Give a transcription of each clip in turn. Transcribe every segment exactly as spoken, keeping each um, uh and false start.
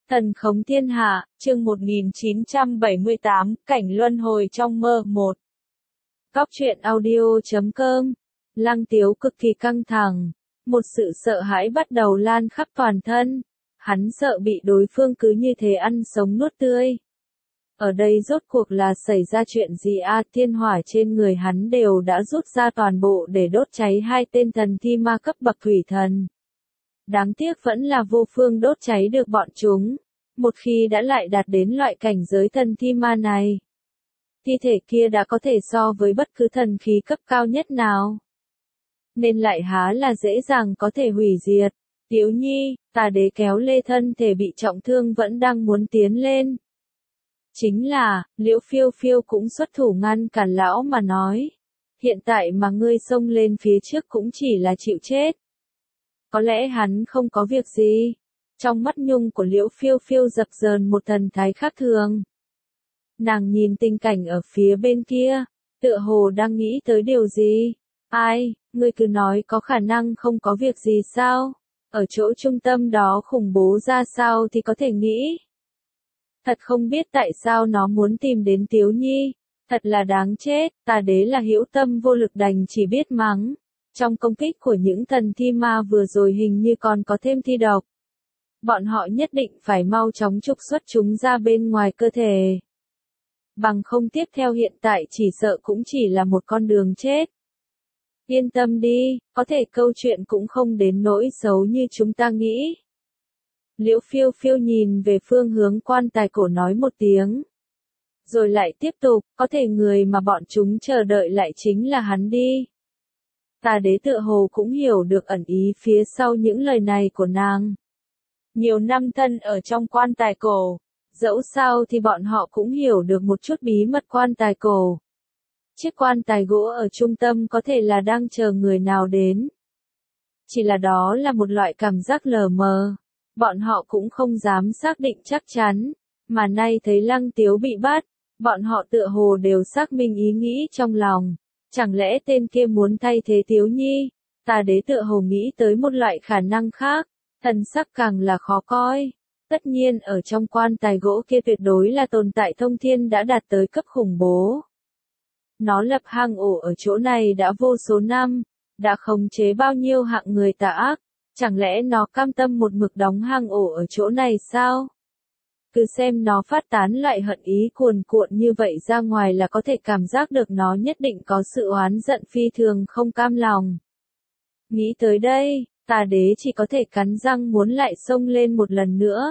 Thần khống thiên hạ, chương một nghìn chín trăm bảy mươi tám, cảnh luân hồi trong mơ, một. Cóc truyện audio chấm com. Lăng Tiếu cực kỳ căng thẳng. Một sự sợ hãi bắt đầu lan khắp toàn thân. Hắn sợ bị đối phương cứ như thế ăn sống nuốt tươi. Ở đây rốt cuộc là xảy ra chuyện gì a? Thiên hỏa trên người hắn đều đã rút ra toàn bộ để đốt cháy hai tên thần thi ma cấp bậc thủy thần. Đáng tiếc vẫn là vô phương đốt cháy được bọn chúng. Một khi đã lại đạt đến loại cảnh giới thần thi ma này, thi thể kia đã có thể so với bất cứ thần khí cấp cao nhất nào, nên lại há là dễ dàng có thể hủy diệt. Tiếu Nhi, Tà Đế kéo lê thân thể bị trọng thương vẫn đang muốn tiến lên. Chính là, Liễu Phiêu Phiêu cũng xuất thủ ngăn cản lão mà nói. Hiện tại mà ngươi xông lên phía trước cũng chỉ là chịu chết. Có lẽ hắn không có việc gì. Trong mắt nhung của Liễu Phiêu Phiêu dập dờn một thần thái khác thường. Nàng nhìn tình cảnh ở phía bên kia, tựa hồ đang nghĩ tới điều gì. Ai, ngươi cứ nói có khả năng không có việc gì sao? Ở chỗ trung tâm đó khủng bố ra sao thì có thể nghĩ. Thật không biết tại sao nó muốn tìm đến Tiếu Nhi. Thật là đáng chết, Tà Đế là hữu tâm vô lực đành chỉ biết mắng. Trong công kích của những thần thi ma vừa rồi hình như còn có thêm thi độc. Bọn họ nhất định phải mau chóng trục xuất chúng ra bên ngoài cơ thể. Bằng không tiếp theo hiện tại chỉ sợ cũng chỉ là một con đường chết. Yên tâm đi, có thể câu chuyện cũng không đến nỗi xấu như chúng ta nghĩ. Liễu Phiêu Phiêu nhìn về phương hướng quan tài cổ nói một tiếng. Rồi lại tiếp tục, có thể người mà bọn chúng chờ đợi lại chính là hắn đi. Tà Đế tựa hồ cũng hiểu được ẩn ý phía sau những lời này của nàng. Nhiều năm thân ở trong quan tài cổ, dẫu sao thì bọn họ cũng hiểu được một chút bí mật quan tài cổ. Chiếc quan tài gỗ ở trung tâm có thể là đang chờ người nào đến. Chỉ là đó là một loại cảm giác lờ mờ, bọn họ cũng không dám xác định chắc chắn, mà nay thấy Lăng Tiếu bị bắt, bọn họ tựa hồ đều xác minh ý nghĩ trong lòng. Chẳng lẽ tên kia muốn thay thế Tiếu Nhi? Tà Đế tựa hồ nghĩ tới một loại khả năng khác. Thần sắc càng là khó coi. Tất nhiên ở trong quan tài gỗ kia tuyệt đối là tồn tại thông thiên đã đạt tới cấp khủng bố. Nó lập hang ổ ở chỗ này đã vô số năm, đã khống chế bao nhiêu hạng người tà ác, chẳng lẽ nó cam tâm một mực đóng hang ổ ở chỗ này sao? Cứ xem nó phát tán loại hận ý cuồn cuộn như vậy ra ngoài là có thể cảm giác được nó nhất định có sự oán giận phi thường không cam lòng. Nghĩ tới đây, Tà Đế chỉ có thể cắn răng muốn lại xông lên một lần nữa.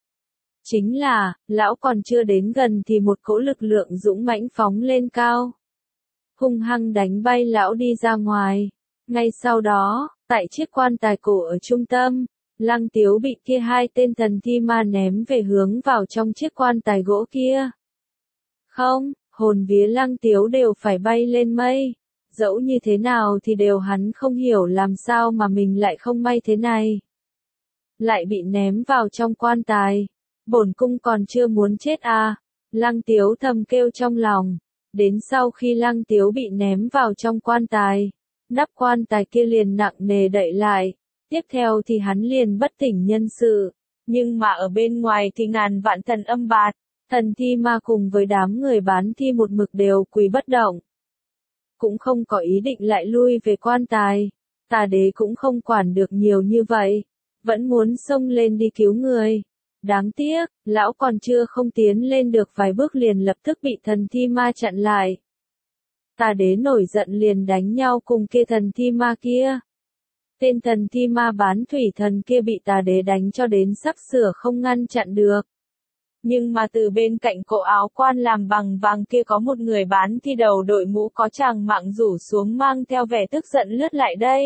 Chính là, lão còn chưa đến gần thì một cỗ lực lượng dũng mãnh phóng lên cao. Hung hăng đánh bay lão đi ra ngoài. Ngay sau đó, tại chiếc quan tài cổ ở trung tâm, Lăng Tiếu bị kia hai tên thần thi ma ném về hướng vào trong chiếc quan tài gỗ kia. Không, hồn vía Lăng Tiếu đều phải bay lên mây. Dẫu như thế nào thì đều hắn không hiểu làm sao mà mình lại không may thế này. Lại bị ném vào trong quan tài. Bổn cung còn chưa muốn chết à. Lăng Tiếu thầm kêu trong lòng. Đến sau khi Lăng Tiếu bị ném vào trong quan tài, nắp quan tài kia liền nặng nề đậy lại. Tiếp theo thì hắn liền bất tỉnh nhân sự. Nhưng mà ở bên ngoài thì ngàn vạn thần âm bạt, thần thi ma cùng với đám người bán thi một mực đều quỳ bất động. Cũng không có ý định lại lui về quan tài. Tà Đế cũng không quản được nhiều như vậy, vẫn muốn xông lên đi cứu người. Đáng tiếc, lão còn chưa không tiến lên được vài bước liền lập tức bị thần thi ma chặn lại. Tà Đế nổi giận liền đánh nhau cùng kia thần thi ma kia. Tên thần thi ma bán thủy thần kia bị Tà Đế đánh cho đến sắp sửa không ngăn chặn được. Nhưng mà từ bên cạnh cổ áo quan làm bằng vàng kia có một người bán thi đầu đội mũ có tràng mạng rủ xuống mang theo vẻ tức giận lướt lại đây.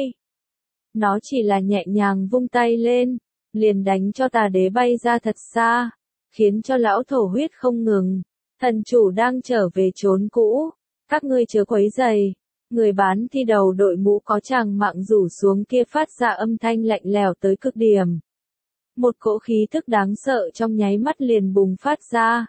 Nó chỉ là nhẹ nhàng vung tay lên, liền đánh cho Tà Đế bay ra thật xa, khiến cho lão thổ huyết không ngừng. Thần chủ đang trở về chốn cũ, các ngươi chớ quấy rầy. Người bán thi đầu đội mũ có tràng mạng rủ xuống kia phát ra âm thanh lạnh lẽo tới cực điểm. Một cỗ khí thức đáng sợ trong nháy mắt liền bùng phát ra.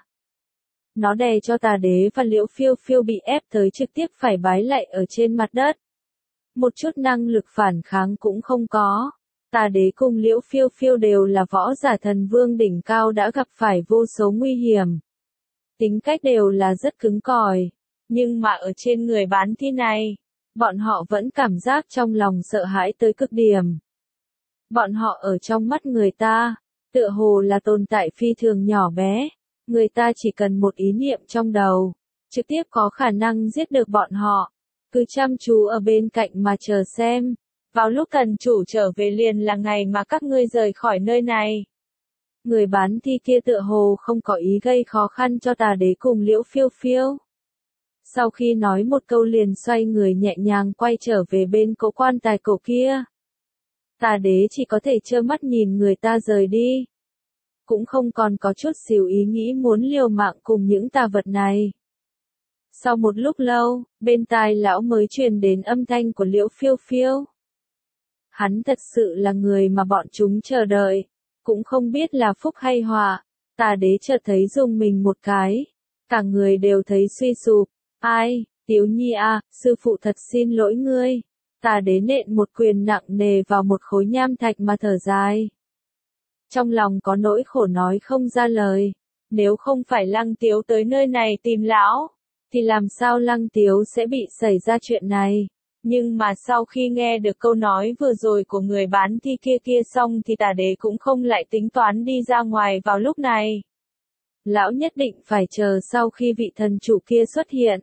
Nó đè cho Tà Đế và Liễu Phiêu Phiêu bị ép tới trực tiếp phải bái lạy ở trên mặt đất. Một chút năng lực phản kháng cũng không có. Tà đế cùng Liễu Phiêu Phiêu đều là võ giả thần vương đỉnh cao đã gặp phải vô số nguy hiểm. Tính cách đều là rất cứng cỏi, nhưng mà ở trên người bán thi này, bọn họ vẫn cảm giác trong lòng sợ hãi tới cực điểm. Bọn họ ở trong mắt người ta, tựa hồ là tồn tại phi thường nhỏ bé, người ta chỉ cần một ý niệm trong đầu, trực tiếp có khả năng giết được bọn họ. Cứ chăm chú ở bên cạnh mà chờ xem, vào lúc thần chủ trở về liền là ngày mà các ngươi rời khỏi nơi này. Người bán thi kia tựa hồ không có ý gây khó khăn cho tà đế cùng Liễu Phiêu Phiêu. Sau khi nói một câu liền xoay người nhẹ nhàng quay trở về bên cỗ quan tài cổ kia. Tà đế chỉ có thể trơ mắt nhìn người ta rời đi. Cũng không còn có chút xíu ý nghĩ muốn liều mạng cùng những tà vật này. Sau một lúc lâu, bên tai lão mới truyền đến âm thanh của Liễu Phiêu Phiêu. Hắn thật sự là người mà bọn chúng chờ đợi, cũng không biết là phúc hay họa. Tà đế chợt thấy dùng mình một cái, cả người đều thấy suy sụp. Ai, Tiếu Nhi à, sư phụ thật xin lỗi ngươi. Tà đế nện một quyền nặng nề vào một khối nham thạch mà thở dài. Trong lòng có nỗi khổ nói không ra lời. Nếu không phải Lăng Tiếu tới nơi này tìm lão, thì làm sao Lăng Tiếu sẽ bị xảy ra chuyện này. Nhưng mà sau khi nghe được câu nói vừa rồi của người bán thi kia kia xong thì tà đế cũng không lại tính toán đi ra ngoài vào lúc này. Lão nhất định phải chờ sau khi vị thần chủ kia xuất hiện.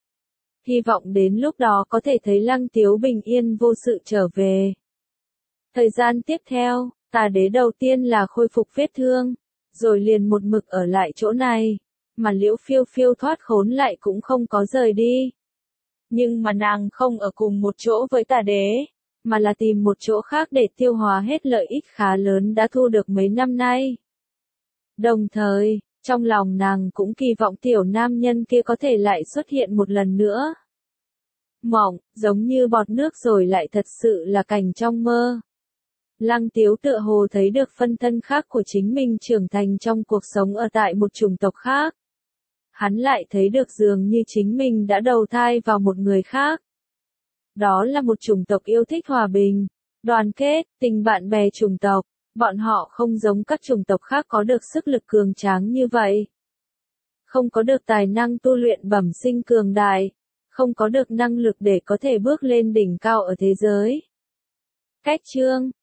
Hy vọng đến lúc đó có thể thấy Lăng Tiếu bình yên vô sự trở về. Thời gian tiếp theo, tà đế đầu tiên là khôi phục vết thương, rồi liền một mực ở lại chỗ này, mà Liễu Phiêu Phiêu thoát khốn lại cũng không có rời đi. Nhưng mà nàng không ở cùng một chỗ với tà đế, mà là tìm một chỗ khác để tiêu hóa hết lợi ích khá lớn đã thu được mấy năm nay. Đồng thời, trong lòng nàng cũng kỳ vọng tiểu nam nhân kia có thể lại xuất hiện một lần nữa. Mỏng, giống như bọt nước rồi lại thật sự là cảnh trong mơ. Lăng Tiếu tựa hồ thấy được phân thân khác của chính mình trưởng thành trong cuộc sống ở tại một chủng tộc khác. Hắn lại thấy được dường như chính mình đã đầu thai vào một người khác. Đó là một chủng tộc yêu thích hòa bình, đoàn kết, tình bạn bè chủng tộc. Bọn họ không giống các chủng tộc khác có được sức lực cường tráng như vậy. Không có được tài năng tu luyện bẩm sinh cường đại. Không có được năng lực để có thể bước lên đỉnh cao ở thế giới. Cách chương